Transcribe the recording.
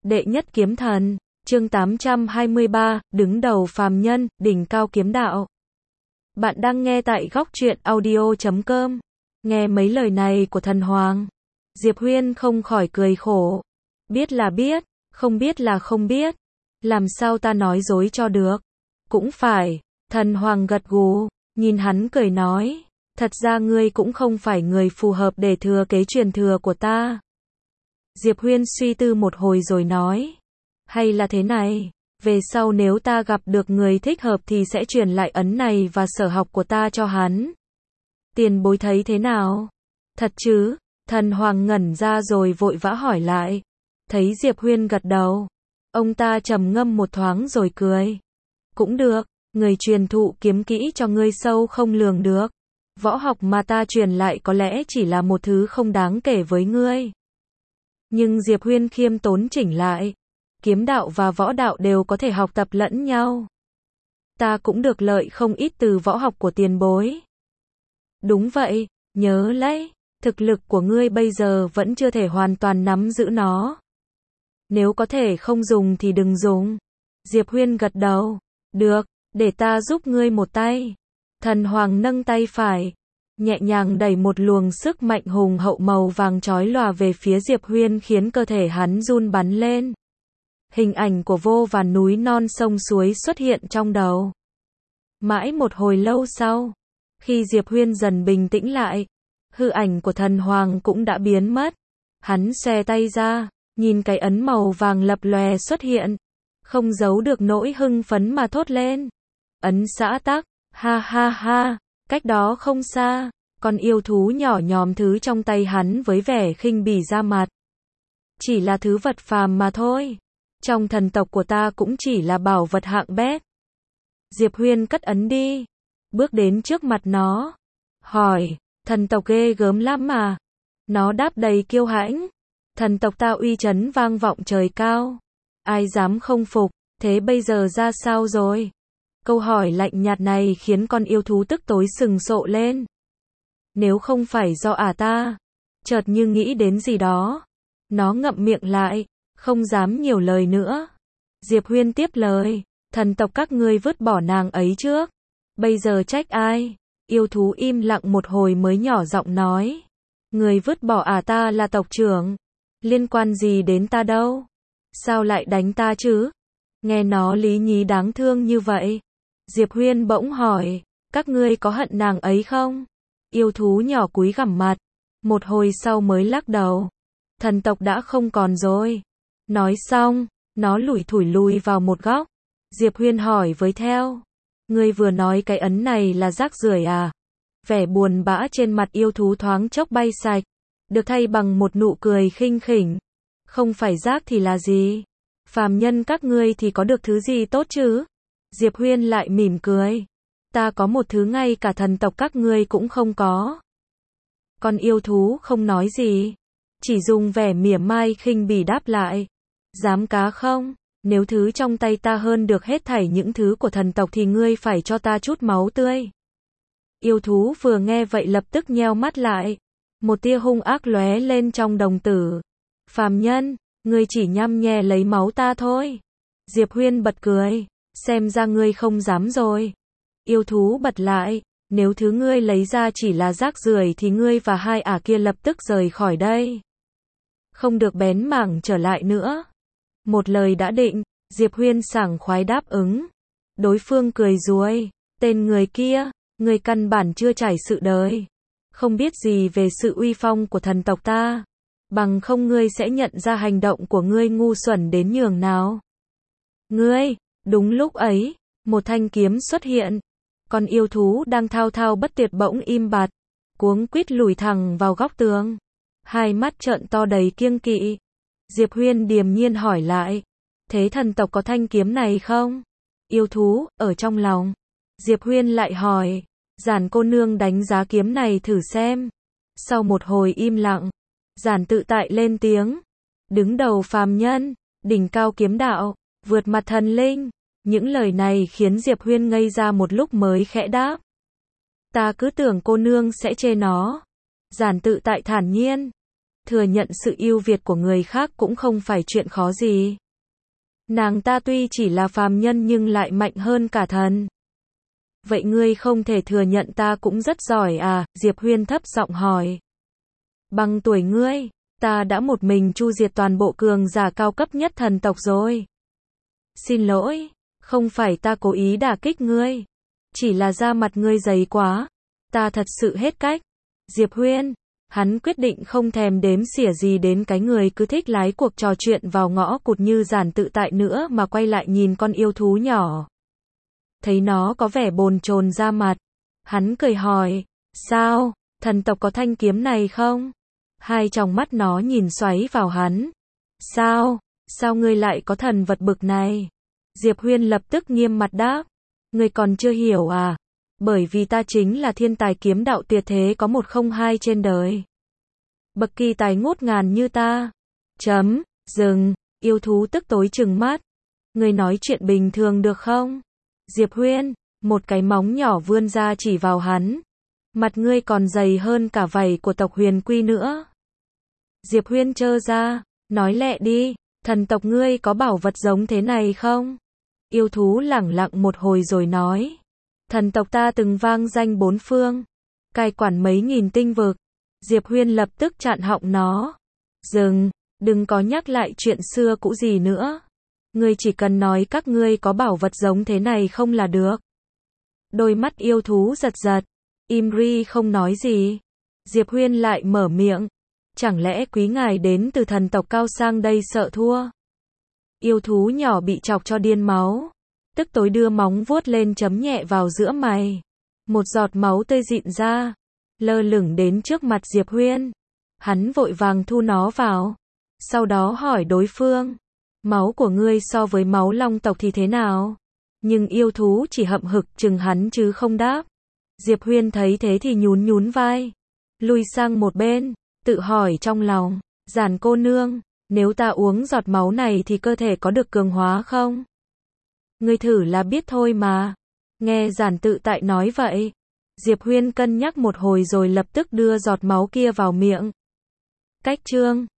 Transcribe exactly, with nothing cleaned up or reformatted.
Đệ nhất kiếm thần, chương tám trăm hai mươi ba, đứng đầu phàm nhân, đỉnh cao kiếm đạo. Bạn đang nghe tại góc truyện audio chấm com. Nghe mấy lời này của thần hoàng, Diệp Huyên không khỏi cười khổ. Biết là biết, không biết là không biết. Làm sao ta nói dối cho được? Cũng phải, thần hoàng gật gù, nhìn hắn cười nói. Thật ra ngươi cũng không phải người phù hợp để thừa kế truyền thừa của ta. Diệp Huyên suy tư một hồi rồi nói. Hay là thế này, về sau nếu ta gặp được người thích hợp thì sẽ truyền lại ấn này và sở học của ta cho hắn. Tiền bối thấy thế nào? Thật chứ? Thần hoàng ngẩn ra rồi vội vã hỏi lại. Thấy Diệp Huyên gật đầu, ông ta trầm ngâm một thoáng rồi cười. Cũng được, người truyền thụ kiếm kỹ cho ngươi sâu không lường được. Võ học mà ta truyền lại có lẽ chỉ là một thứ không đáng kể với ngươi. Nhưng Diệp Huyên khiêm tốn chỉnh lại. Kiếm đạo và võ đạo đều có thể học tập lẫn nhau. Ta cũng được lợi không ít từ võ học của tiền bối. Đúng vậy, nhớ lấy, thực lực của ngươi bây giờ vẫn chưa thể hoàn toàn nắm giữ nó. Nếu có thể không dùng thì đừng dùng. Diệp Huyên gật đầu. Được, để ta giúp ngươi một tay. Thần hoàng nâng tay phải, nhẹ nhàng đẩy một luồng sức mạnh hùng hậu màu vàng chói lòa về phía Diệp Huyên khiến cơ thể hắn run bắn lên. Hình ảnh của vô vàn núi non sông suối xuất hiện trong đầu. Mãi một hồi lâu sau, khi Diệp Huyên dần bình tĩnh lại, hư ảnh của thần hoàng cũng đã biến mất. Hắn xòe tay ra, nhìn cái ấn màu vàng lập lòe xuất hiện, không giấu được nỗi hưng phấn mà thốt lên. Ấn xã tắc, ha ha ha, cách đó không xa, con yêu thú nhỏ nhòm thứ trong tay hắn với vẻ khinh bỉ ra mặt. Chỉ là thứ vật phàm mà thôi. Trong thần tộc của ta cũng chỉ là bảo vật hạng bét. Diệp Huyên cất ấn đi, bước đến trước mặt nó, hỏi, thần tộc ghê gớm lắm mà. Nó đáp đầy kiêu hãnh, thần tộc ta uy chấn vang vọng trời cao, ai dám không phục, thế bây giờ ra sao rồi? Câu hỏi lạnh nhạt này khiến con yêu thú tức tối sừng sộ lên. Nếu không phải do ả ta, chợt như nghĩ đến gì đó, nó ngậm miệng lại, không dám nhiều lời nữa. Diệp Huyên tiếp lời, thần tộc các ngươi vứt bỏ nàng ấy trước, bây giờ trách ai? Yêu thú im lặng một hồi mới nhỏ giọng nói, người vứt bỏ ả ta là tộc trưởng, liên quan gì đến ta đâu? Sao lại đánh ta chứ? Nghe nó lý nhí đáng thương như vậy. Diệp Huyên bỗng hỏi, các ngươi có hận nàng ấy không? Yêu thú nhỏ cúi gằm mặt, một hồi sau mới lắc đầu. Thần tộc đã không còn rồi. Nói xong, nó lủi thủi lùi vào một góc. Diệp Huyên hỏi với theo, ngươi vừa nói cái ấn này là rác rưởi à? Vẻ buồn bã trên mặt yêu thú thoáng chốc bay sạch, được thay bằng một nụ cười khinh khỉnh. Không phải rác thì là gì? Phàm nhân các ngươi thì có được thứ gì tốt chứ? Diệp Huyên lại mỉm cười. Ta có một thứ ngay cả thần tộc các ngươi cũng không có. Con yêu thú không nói gì, chỉ dùng vẻ mỉa mai khinh bỉ đáp lại. Dám cá không? Nếu thứ trong tay ta hơn được hết thảy những thứ của thần tộc thì ngươi phải cho ta chút máu tươi. Yêu thú vừa nghe vậy lập tức nheo mắt lại. Một tia hung ác lóe lên trong đồng tử. Phàm nhân, ngươi chỉ nhăm nhe lấy máu ta thôi. Diệp Huyên bật cười. Xem ra ngươi không dám rồi. Yêu thú bật lại. Nếu thứ ngươi lấy ra chỉ là rác rưởi thì ngươi và hai ả kia lập tức rời khỏi đây. Không được bén mảng trở lại nữa. Một lời đã định, Diệp Huyên sảng khoái đáp ứng. Đối phương cười ruồi. Tên người kia, ngươi căn bản chưa trải sự đời. Không biết gì về sự uy phong của thần tộc ta. Bằng không ngươi sẽ nhận ra hành động của ngươi ngu xuẩn đến nhường nào. Ngươi, đúng lúc ấy, một thanh kiếm xuất hiện. Con yêu thú đang thao thao bất tuyệt bỗng im bặt, cuống quýt lùi thẳng vào góc tường. Hai mắt trợn to đầy kiêng kỵ. Diệp Huyên điềm nhiên hỏi lại, thế thần tộc có thanh kiếm này không? Yêu thú, ở trong lòng. Diệp Huyên lại hỏi, Giản cô nương đánh giá kiếm này thử xem. Sau một hồi im lặng, Giản tự tại lên tiếng, đứng đầu phàm nhân, đỉnh cao kiếm đạo, vượt mặt thần linh. Những lời này khiến Diệp Huyên ngây ra một lúc mới khẽ đáp. Ta cứ tưởng cô nương sẽ chê nó. Giản tự tại thản nhiên. thừa nhận sự ưu việt của người khác cũng không phải chuyện khó gì. Nàng ta tuy chỉ là phàm nhân nhưng lại mạnh hơn cả thần. Vậy ngươi không thể thừa nhận ta cũng rất giỏi à? Diệp Huyên thấp giọng hỏi. Bằng tuổi ngươi, ta đã một mình chu diệt toàn bộ cường giả cao cấp nhất thần tộc rồi. Xin lỗi, không phải ta cố ý đả kích ngươi. Chỉ là da mặt ngươi dày quá. Ta thật sự hết cách. Diệp Huyên, hắn quyết định không thèm đếm xỉa gì đến cái người cứ thích lái cuộc trò chuyện vào ngõ cụt như Giản Tự Tại nữa mà quay lại nhìn con yêu thú nhỏ. Thấy nó có vẻ bồn chồn da mặt. Hắn cười hỏi, sao, thần tộc có thanh kiếm này không? Hai tròng mắt nó nhìn xoáy vào hắn. Sao, sao ngươi lại có thần vật bực này? Diệp Huyên lập tức nghiêm mặt đáp. Ngươi còn chưa hiểu à? Bởi vì ta chính là thiên tài kiếm đạo tuyệt thế có một không hai trên đời. Bậc kỳ tài ngút ngàn như ta. Chấm, dừng, yêu thú tức tối trừng mắt. Ngươi nói chuyện bình thường được không? Diệp Huyên, một cái móng nhỏ vươn ra chỉ vào hắn. Mặt ngươi còn dày hơn cả vảy của tộc Huyền Quy nữa. Diệp Huyên trơ ra, nói lẹ đi, thần tộc ngươi có bảo vật giống thế này không? Yêu thú lẳng lặng một hồi rồi nói. Thần tộc ta từng vang danh bốn phương, cai quản mấy nghìn tinh vực. Diệp Huyên lập tức chặn họng nó. Dừng, đừng có nhắc lại chuyện xưa cũ gì nữa. Ngươi chỉ cần nói các ngươi có bảo vật giống thế này không là được. Đôi mắt yêu thú giật giật. Im ri không nói gì. Diệp Huyên lại mở miệng. Chẳng lẽ quý ngài đến từ thần tộc cao sang đây sợ thua? Yêu thú nhỏ bị chọc cho điên máu. Tức tối đưa móng vuốt lên chấm nhẹ vào giữa mày. Một giọt máu tươi dịn ra. Lơ lửng đến trước mặt Diệp Huyên. Hắn vội vàng thu nó vào. Sau đó hỏi đối phương. Máu của ngươi so với máu long tộc thì thế nào? Nhưng yêu thú chỉ hậm hực chừng hắn chứ không đáp. Diệp Huyên thấy thế thì nhún nhún vai. Lui sang một bên. Tự hỏi trong lòng. Giản cô nương. Nếu ta uống giọt máu này thì cơ thể có được cường hóa không? Ngươi thử là biết thôi mà. Nghe Giản Tự Tại nói vậy. Diệp Huyên cân nhắc một hồi rồi lập tức đưa giọt máu kia vào miệng. Cách chương